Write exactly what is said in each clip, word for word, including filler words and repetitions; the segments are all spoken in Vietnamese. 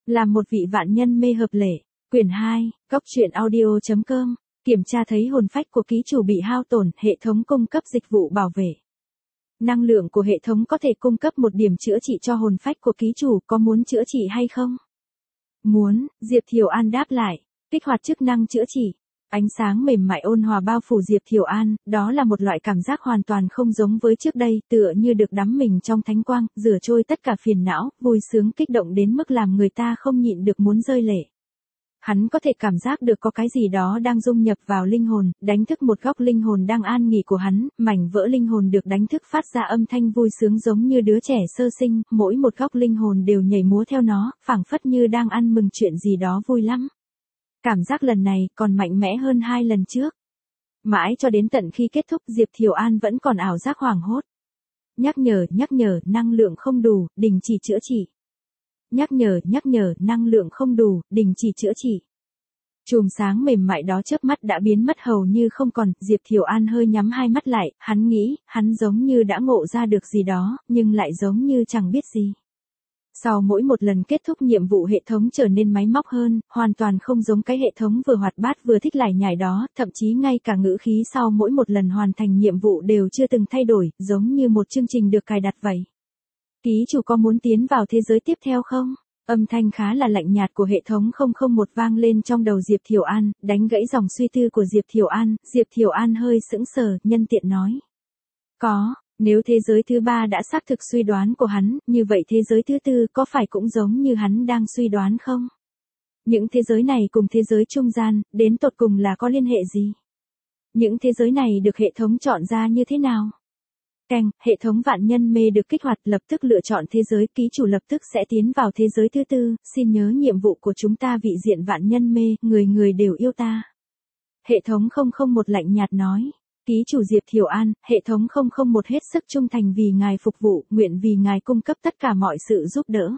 Làm một vị vạn nhân mê hợp lệ. Quyển hai, Góc truyện audio chấm com. Kiểm tra thấy hồn phách của ký chủ bị hao tổn, hệ thống cung cấp dịch vụ bảo vệ. Năng lượng của hệ thống có thể cung cấp một điểm chữa trị cho hồn phách của ký chủ, có muốn chữa trị hay không? Muốn, Diệp Thiều An đáp lại. Kích hoạt chức năng chữa trị. Ánh sáng mềm mại ôn hòa bao phủ Diệp Thiều An, đó là một loại cảm giác hoàn toàn không giống với trước đây, tựa như được đắm mình trong thánh quang, rửa trôi tất cả phiền não, vui sướng kích động đến mức làm người ta không nhịn được muốn rơi lệ. Hắn có thể cảm giác được có cái gì đó đang dung nhập vào linh hồn, đánh thức một góc linh hồn đang an nghỉ của hắn, mảnh vỡ linh hồn được đánh thức phát ra âm thanh vui sướng giống như đứa trẻ sơ sinh, mỗi một góc linh hồn đều nhảy múa theo nó, phảng phất như đang ăn mừng chuyện gì đó vui lắm. Cảm giác lần này còn mạnh mẽ hơn hai lần trước. Mãi cho đến tận khi kết thúc Diệp Thiều An vẫn còn ảo giác hoảng hốt. Nhắc nhở, nhắc nhở, năng lượng không đủ, đình chỉ chữa trị. Nhắc nhở, nhắc nhở, năng lượng không đủ, đình chỉ chữa trị. Chùm sáng mềm mại đó chớp mắt đã biến mất hầu như không còn, Diệp Thiều An hơi nhắm hai mắt lại, hắn nghĩ, hắn giống như đã ngộ ra được gì đó, nhưng lại giống như chẳng biết gì. Sau mỗi một lần kết thúc nhiệm vụ hệ thống trở nên máy móc hơn, hoàn toàn không giống cái hệ thống vừa hoạt bát vừa thích lải nhải đó, thậm chí ngay cả ngữ khí sau mỗi một lần hoàn thành nhiệm vụ đều chưa từng thay đổi, giống như một chương trình được cài đặt vậy. Ký chủ có muốn tiến vào thế giới tiếp theo không? Âm thanh khá là lạnh nhạt của hệ thống không không một vang lên trong đầu Diệp Thiều An, đánh gãy dòng suy tư của Diệp Thiều An, Diệp Thiều An hơi sững sờ, nhân tiện nói. Có. Nếu thế giới thứ ba đã xác thực suy đoán của hắn, như vậy thế giới thứ tư có phải cũng giống như hắn đang suy đoán không? Những thế giới này cùng thế giới trung gian, đến tột cùng là có liên hệ gì? Những thế giới này được hệ thống chọn ra như thế nào? Keng, hệ thống vạn nhân mê được kích hoạt, lập tức lựa chọn thế giới, ký chủ lập tức sẽ tiến vào thế giới thứ tư, xin nhớ nhiệm vụ của chúng ta vị diện vạn nhân mê, người người đều yêu ta. Hệ thống không không một lạnh nhạt nói. Ký chủ Diệp Thiều An, hệ thống không không một hết sức trung thành vì ngài phục vụ, nguyện vì ngài cung cấp tất cả mọi sự giúp đỡ.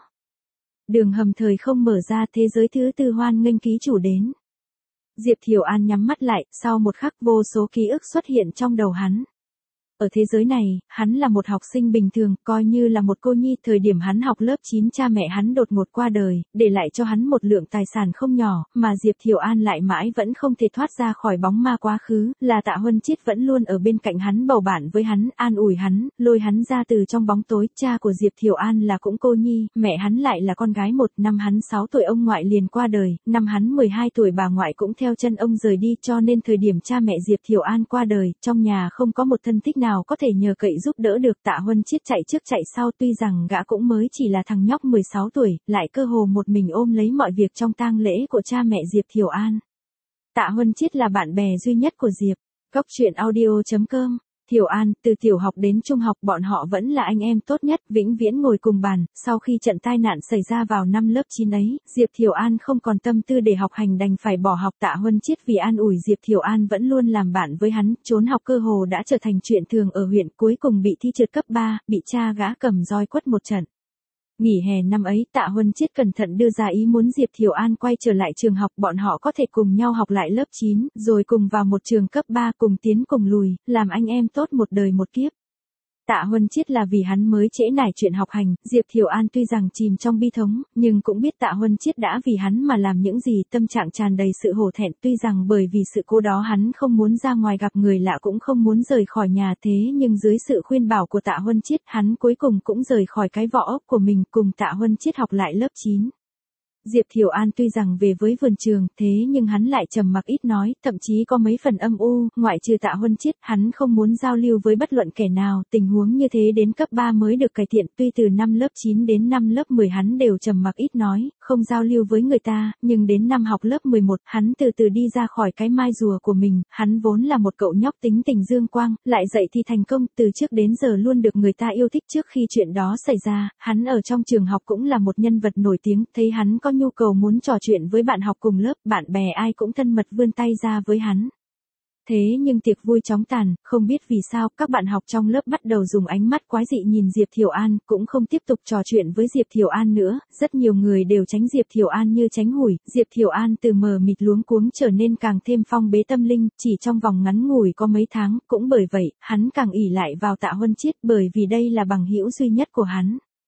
Đường hầm thời không mở ra, thế giới thứ tư hoan nghênh ký chủ đến. Diệp Thiều An nhắm mắt lại, sau một khắc vô số ký ức xuất hiện trong đầu hắn. Ở thế giới này, hắn là một học sinh bình thường, coi như là một cô nhi, thời điểm hắn học lớp chín cha mẹ hắn đột ngột qua đời, để lại cho hắn một lượng tài sản không nhỏ, mà Diệp Thiều An lại mãi vẫn không thể thoát ra khỏi bóng ma quá khứ, là Tạ Huân Chiết vẫn luôn ở bên cạnh hắn bầu bạn với hắn, an ủi hắn, lôi hắn ra từ trong bóng tối, cha của Diệp Thiều An là cũng cô nhi, mẹ hắn lại là con gái một, năm hắn sáu tuổi ông ngoại liền qua đời, năm hắn mười hai tuổi bà ngoại cũng theo chân ông rời đi, cho nên thời điểm cha mẹ Diệp Thiều An qua đời, trong nhà không có một thân thích nào có thể nhờ cậy giúp đỡ được. Tạ Huân Chiết chạy trước chạy sau, tuy rằng gã cũng mới chỉ là thằng nhóc mười sáu tuổi, lại cơ hồ một mình ôm lấy mọi việc trong tang lễ của cha mẹ Diệp Thiều An. Tạ Huân Chiết là bạn bè duy nhất của Diệp. Góc truyện audio chấm com. Thiều An, từ tiểu học đến trung học bọn họ vẫn là anh em tốt nhất, vĩnh viễn ngồi cùng bàn, sau khi trận tai nạn xảy ra vào năm lớp chín ấy, Diệp Thiều An không còn tâm tư để học hành đành phải bỏ học. Tạ Huân Chiết vì an ủi Diệp Thiều An vẫn luôn làm bạn với hắn, trốn học cơ hồ đã trở thành chuyện thường ở huyện, cuối cùng bị thi trượt cấp ba, bị cha gã cầm roi quất một trận. Nghỉ hè năm ấy, Tạ Huân Chiết cẩn thận đưa ra ý muốn Diệp Thiều An quay trở lại trường học, bọn họ có thể cùng nhau học lại lớp chín, rồi cùng vào một trường cấp ba, cùng tiến cùng lùi, làm anh em tốt một đời một kiếp. Tạ Huân Chiết là vì hắn mới trễ nải chuyện học hành, Diệp Thiều An tuy rằng chìm trong bi thống, nhưng cũng biết Tạ Huân Chiết đã vì hắn mà làm những gì, tâm trạng tràn đầy sự hổ thẹn, tuy rằng bởi vì sự cố đó hắn không muốn ra ngoài gặp người lạ cũng không muốn rời khỏi nhà, thế nhưng dưới sự khuyên bảo của Tạ Huân Chiết, hắn cuối cùng cũng rời khỏi cái vỏ ốc của mình, cùng Tạ Huân Chiết học lại lớp chín. Diệp Thiều An tuy rằng về với vườn trường, thế nhưng hắn lại trầm mặc ít nói, thậm chí có mấy phần âm u, ngoại trừ Tạ Huân Chiết, hắn không muốn giao lưu với bất luận kẻ nào, tình huống như thế đến cấp ba mới được cải thiện, tuy từ năm lớp chín đến năm lớp mười hắn đều trầm mặc ít nói, không giao lưu với người ta, nhưng đến năm học lớp mười một, hắn từ từ đi ra khỏi cái mai rùa của mình, hắn vốn là một cậu nhóc tính tình dương quang, lại dậy thì thành công, từ trước đến giờ luôn được người ta yêu thích. Trước khi chuyện đó xảy ra, hắn ở trong trường học cũng là một nhân vật nổi tiếng, thấy hắn có nhu cầu muốn trò chuyện với bạn học cùng lớp, bạn bè ai cũng thân mật vươn tay ra với hắn. Thế nhưng tiệc vui chóng tàn, không biết vì sao, các bạn học trong lớp bắt đầu dùng ánh mắt quái dị nhìn Diệp Thiều An, cũng không tiếp tục trò chuyện với Diệp Thiều An nữa, rất nhiều người đều tránh Diệp Thiều An như tránh hủi, Diệp Thiều An từ mờ mịt luống cuống trở nên càng thêm phong bế tâm linh, chỉ trong vòng ngắn ngủi có mấy tháng, cũng bởi vậy, hắn càng ỷ lại vào Tạ Huân Chiết, bởi vì đây là bằng hữu duy nhất của hắn.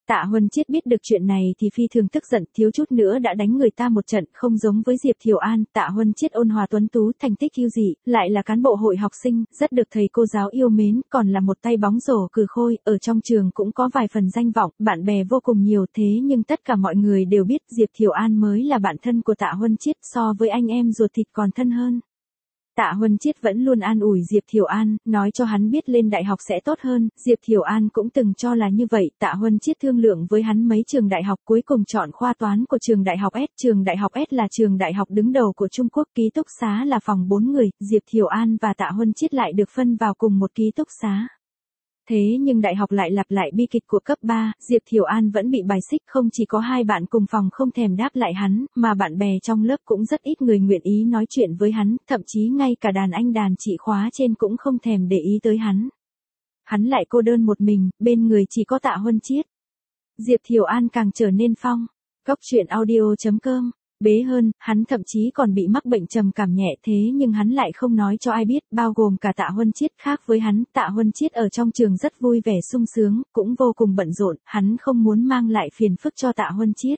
Tạ Huân Chiết biết được chuyện này thì phi thường tức giận, thiếu chút nữa đã đánh người ta một trận. Không giống với Diệp Thiều An, Tạ Huân Chiết ôn hòa tuấn tú, thành tích ưu dị, lại là cán bộ hội học sinh, rất được thầy cô giáo yêu mến, còn là một tay bóng rổ cừ khôi, ở trong trường cũng có vài phần danh vọng, bạn bè vô cùng nhiều. Thế nhưng tất cả mọi người đều biết Diệp Thiều An mới là bạn thân của Tạ Huân Chiết, so với anh em ruột thịt còn thân hơn. Tạ Huân Chiết vẫn luôn an ủi Diệp Thiều An, nói cho hắn biết lên đại học sẽ tốt hơn, Diệp Thiều An cũng từng cho là như vậy. Tạ Huân Chiết thương lượng với hắn mấy trường đại học, cuối cùng chọn khoa toán của trường đại học S. Trường đại học S là trường đại học đứng đầu của Trung Quốc, ký túc xá là phòng bốn người, Diệp Thiều An và Tạ Huân Chiết lại được phân vào cùng một ký túc xá. Thế nhưng đại học lại lặp lại bi kịch của cấp ba, Diệp Thiều An vẫn bị bài xích, không chỉ có hai bạn cùng phòng không thèm đáp lại hắn, mà bạn bè trong lớp cũng rất ít người nguyện ý nói chuyện với hắn, thậm chí ngay cả đàn anh đàn chị khóa trên cũng không thèm để ý tới hắn. Hắn lại cô đơn một mình, bên người chỉ có Tạ Huân Chiết. Diệp Thiều An càng trở nên phong. Góc truyện audio chấm com bế hơn, hắn thậm chí còn bị mắc bệnh trầm cảm nhẹ, thế nhưng hắn lại không nói cho ai biết, bao gồm cả Tạ Huân Chiết. Khác với hắn, Tạ Huân Chiết ở trong trường rất vui vẻ sung sướng, cũng vô cùng bận rộn, hắn không muốn mang lại phiền phức cho Tạ Huân Chiết.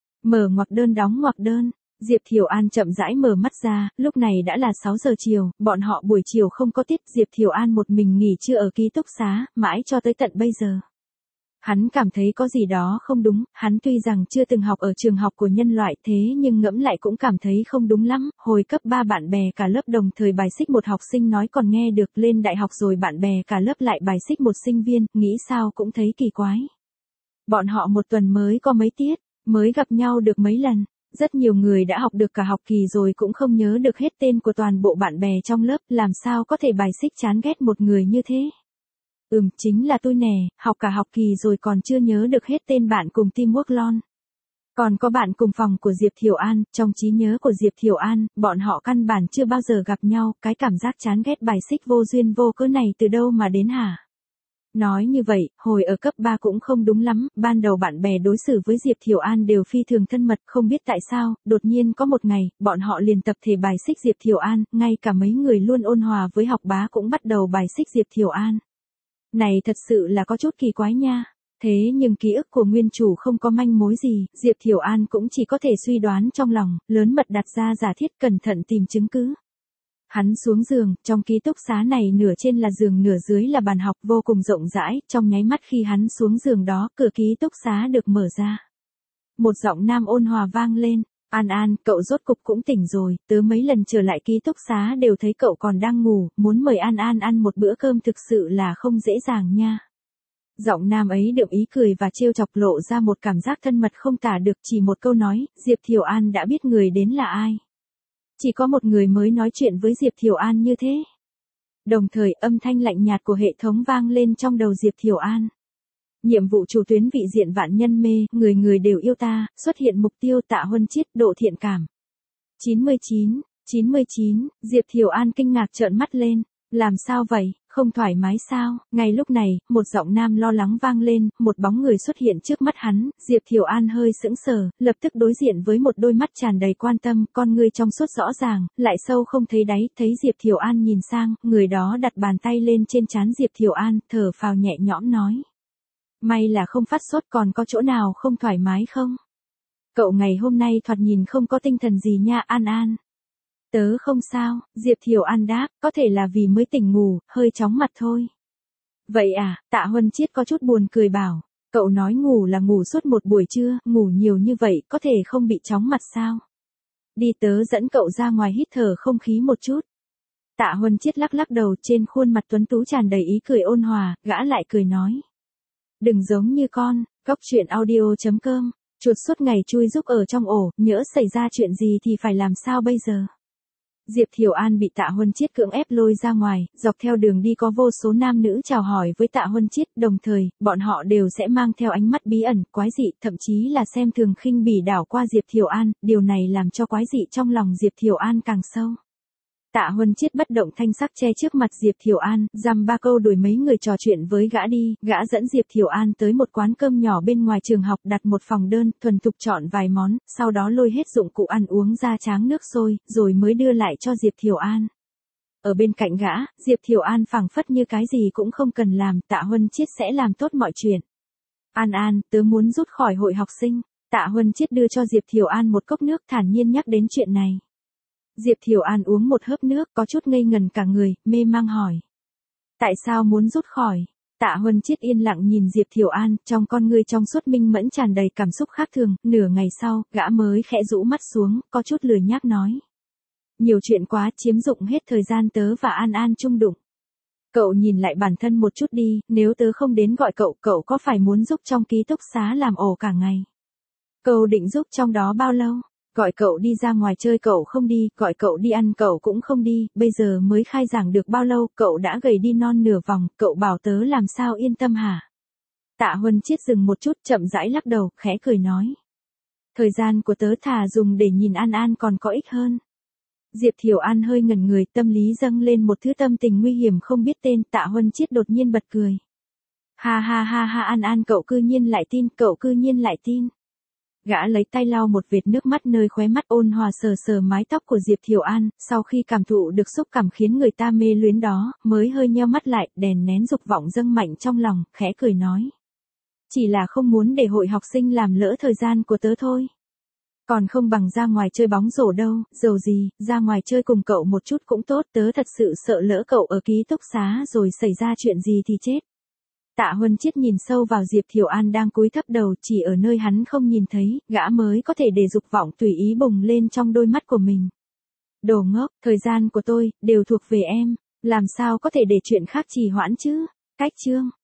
Mở ngoặc đơn đóng ngoặc đơn. Diệp Thiều An chậm rãi mở mắt ra, lúc này đã là sáu giờ chiều, bọn họ buổi chiều không có tiết, Diệp Thiều An một mình nghỉ trưa ở ký túc xá, mãi cho tới tận bây giờ. Hắn cảm thấy có gì đó không đúng, hắn tuy rằng chưa từng học ở trường học của nhân loại, thế nhưng ngẫm lại cũng cảm thấy không đúng lắm. Hồi cấp ba bạn bè cả lớp đồng thời bài xích một học sinh nói còn nghe được, lên đại học rồi bạn bè cả lớp lại bài xích một sinh viên, nghĩ sao cũng thấy kỳ quái. Bọn họ một tuần mới có mấy tiết, mới gặp nhau được mấy lần. Rất nhiều người đã học được cả học kỳ rồi cũng không nhớ được hết tên của toàn bộ bạn bè trong lớp, làm sao có thể bài xích chán ghét một người như thế. Ừm, chính là tôi nè, học cả học kỳ rồi còn chưa nhớ được hết tên bạn cùng teamwork lon. Còn có bạn cùng phòng của Diệp Thiều An, trong trí nhớ của Diệp Thiều An, bọn họ căn bản chưa bao giờ gặp nhau, cái cảm giác chán ghét bài xích vô duyên vô cớ này từ đâu mà đến hả? Nói như vậy, hồi ở cấp ba cũng không đúng lắm, ban đầu bạn bè đối xử với Diệp Thiều An đều phi thường thân mật, không biết tại sao, đột nhiên có một ngày, bọn họ liền tập thể bài xích Diệp Thiều An, ngay cả mấy người luôn ôn hòa với học bá cũng bắt đầu bài xích Diệp Thiều An. Này thật sự là có chút kỳ quái nha. Thế nhưng ký ức của nguyên chủ không có manh mối gì, Diệp Thiều An cũng chỉ có thể suy đoán trong lòng, lớn mật đặt ra giả thiết, cẩn thận tìm chứng cứ. Hắn xuống giường, trong ký túc xá này nửa trên là giường nửa dưới là bàn học, vô cùng rộng rãi, trong nháy mắt khi hắn xuống giường đó, cửa ký túc xá được mở ra. Một giọng nam ôn hòa vang lên, An An, cậu rốt cục cũng tỉnh rồi, tớ mấy lần trở lại ký túc xá đều thấy cậu còn đang ngủ, muốn mời An An ăn một bữa cơm thực sự là không dễ dàng nha. Giọng nam ấy đượm ý cười và trêu chọc, lộ ra một cảm giác thân mật không tả được, chỉ một câu nói, Diệp Thiều An đã biết người đến là ai. Chỉ có một người mới nói chuyện với Diệp Thiều An như thế. Đồng thời âm thanh lạnh nhạt của hệ thống vang lên trong đầu Diệp Thiều An. Nhiệm vụ chủ tuyến vị diện vạn nhân mê, người người đều yêu ta, xuất hiện mục tiêu Tạ Huân Chiết, độ thiện cảm. chín mươi chín, chín mươi chín, Diệp Thiều An kinh ngạc trợn mắt lên, làm sao vậy, không thoải mái sao? Ngay lúc này, một giọng nam lo lắng vang lên, một bóng người xuất hiện trước mắt hắn, Diệp Thiều An hơi sững sờ, lập tức đối diện với một đôi mắt tràn đầy quan tâm, con ngươi trong suốt rõ ràng, lại sâu không thấy đáy, thấy Diệp Thiều An nhìn sang, người đó đặt bàn tay lên trên trán Diệp Thiều An, thở phào nhẹ nhõm nói. May là không phát sốt, còn có chỗ nào không thoải mái không? Cậu ngày hôm nay thoạt nhìn không có tinh thần gì nha An An. Tớ không sao, Diệp Thiều An đáp, có thể là vì mới tỉnh ngủ, hơi chóng mặt thôi. Vậy à, Tạ Huân Chiết có chút buồn cười bảo, cậu nói ngủ là ngủ suốt một buổi trưa, ngủ nhiều như vậy có thể không bị chóng mặt sao? Đi tớ dẫn cậu ra ngoài hít thở không khí một chút. Tạ Huân Chiết lắc lắc đầu, trên khuôn mặt tuấn tú tràn đầy ý cười ôn hòa, gã lại cười nói. Đừng giống như con, góc truyện audio chấm com, chuột suốt ngày chui rúc ở trong ổ, nhỡ xảy ra chuyện gì thì phải làm sao bây giờ? Diệp Thiều An bị Tạ Huân Chiết cưỡng ép lôi ra ngoài, dọc theo đường đi có vô số nam nữ chào hỏi với Tạ Huân Chiết, đồng thời, bọn họ đều sẽ mang theo ánh mắt bí ẩn, quái dị, thậm chí là xem thường khinh bỉ đảo qua Diệp Thiều An, điều này làm cho quái dị trong lòng Diệp Thiều An càng sâu. Tạ Huân Chiết bất động thanh sắc che trước mặt Diệp Thiều An, dăm ba câu đuổi mấy người trò chuyện với gã đi, gã dẫn Diệp Thiều An tới một quán cơm nhỏ bên ngoài trường học, đặt một phòng đơn, thuần thục chọn vài món, sau đó lôi hết dụng cụ ăn uống ra tráng nước sôi, rồi mới đưa lại cho Diệp Thiều An. Ở bên cạnh gã, Diệp Thiều An phảng phất như cái gì cũng không cần làm, Tạ Huân Chiết sẽ làm tốt mọi chuyện. An An, tớ muốn rút khỏi hội học sinh. Tạ Huân Chiết đưa cho Diệp Thiều An một cốc nước, thản nhiên nhắc đến chuyện này. Diệp Thiều An uống một hớp nước, có chút ngây ngần cả người, mê mang hỏi. Tại sao muốn rút khỏi? Tạ Huân Chiết yên lặng nhìn Diệp Thiều An, trong con ngươi trong suốt minh mẫn tràn đầy cảm xúc khác thường, nửa ngày sau, gã mới khẽ rũ mắt xuống, có chút lười nhác nói. Nhiều chuyện quá, chiếm dụng hết thời gian tớ và An An chung đụng. Cậu nhìn lại bản thân một chút đi, nếu tớ không đến gọi cậu, cậu có phải muốn giúp trong ký túc xá làm ổ cả ngày? Cậu định giúp trong đó bao lâu? Gọi cậu đi ra ngoài chơi cậu không đi, gọi cậu đi ăn cậu cũng không đi, bây giờ mới khai giảng được bao lâu, cậu đã gầy đi non nửa vòng, cậu bảo tớ làm sao yên tâm hả? Tạ Huân Chiết dừng một chút, chậm rãi lắc đầu, khẽ cười nói. Thời gian của tớ thà dùng để nhìn An An còn có ích hơn. Diệp Thiều An hơi ngẩn người, tâm lý dâng lên một thứ tâm tình nguy hiểm không biết tên, Tạ Huân Chiết đột nhiên bật cười. Ha ha ha ha, An An cậu cư nhiên lại tin, cậu cư nhiên lại tin. Gã lấy tay lau một vệt nước mắt nơi khóe mắt, ôn hòa sờ sờ mái tóc của Diệp Thiều An, sau khi cảm thụ được xúc cảm khiến người ta mê luyến đó, mới hơi nheo mắt lại, đèn nén dục vọng dâng mạnh trong lòng, khẽ cười nói. Chỉ là không muốn để hội học sinh làm lỡ thời gian của tớ thôi. Còn không bằng ra ngoài chơi bóng rổ đâu, dầu gì, ra ngoài chơi cùng cậu một chút cũng tốt, tớ thật sự sợ lỡ cậu ở ký túc xá rồi xảy ra chuyện gì thì chết. Tạ Huân Chiết nhìn sâu vào Diệp Thiều An đang cúi thấp đầu, chỉ ở nơi hắn không nhìn thấy, gã mới có thể để dục vọng tùy ý bùng lên trong đôi mắt của mình. Đồ ngốc, thời gian của tôi, đều thuộc về em, làm sao có thể để chuyện khác trì hoãn chứ? Cách chương.